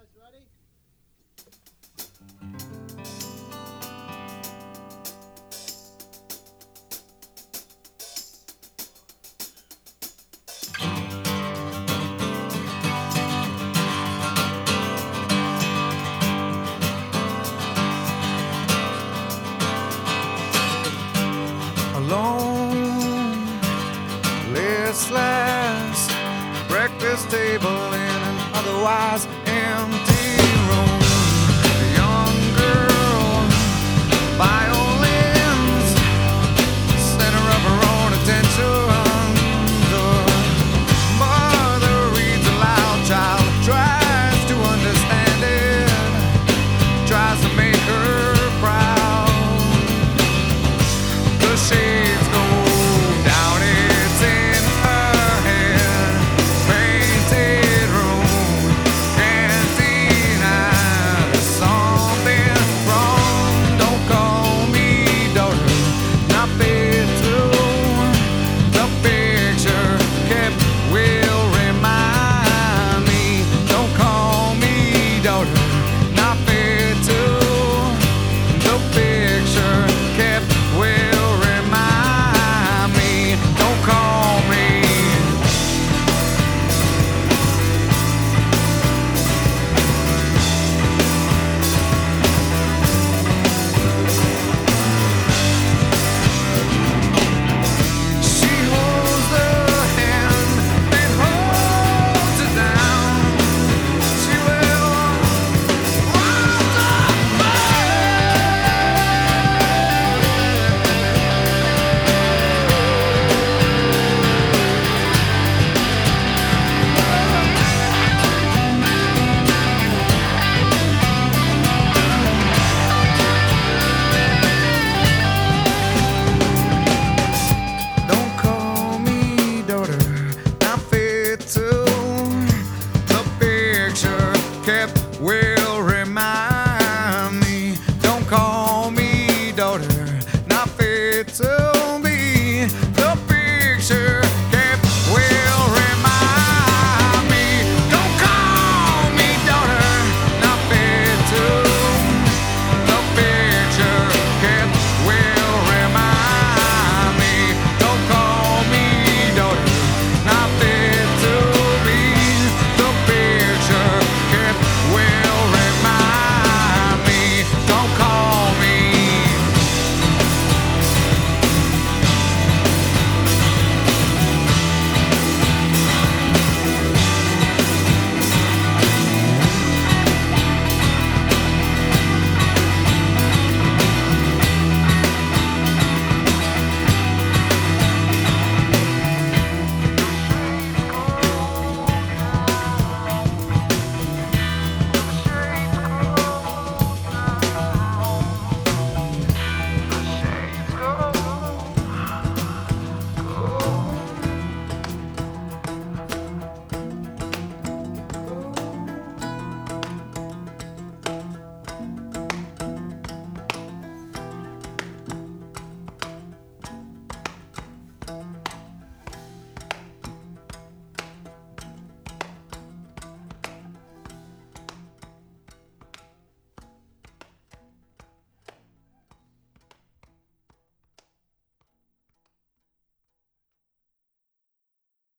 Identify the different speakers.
Speaker 1: Alone, listless, breakfast table in an otherwise empty room. A young girl, violins, center of her own attention. The mother reads aloud, child tries to understand it, tries to make her proud. The shades go down, it's in her head. Painted room, can't deny there's something wrong. Don't call me daughter, not fit to. The picture kept will remind me. Don't call me daughter, not fit to. The picture kept will. Kept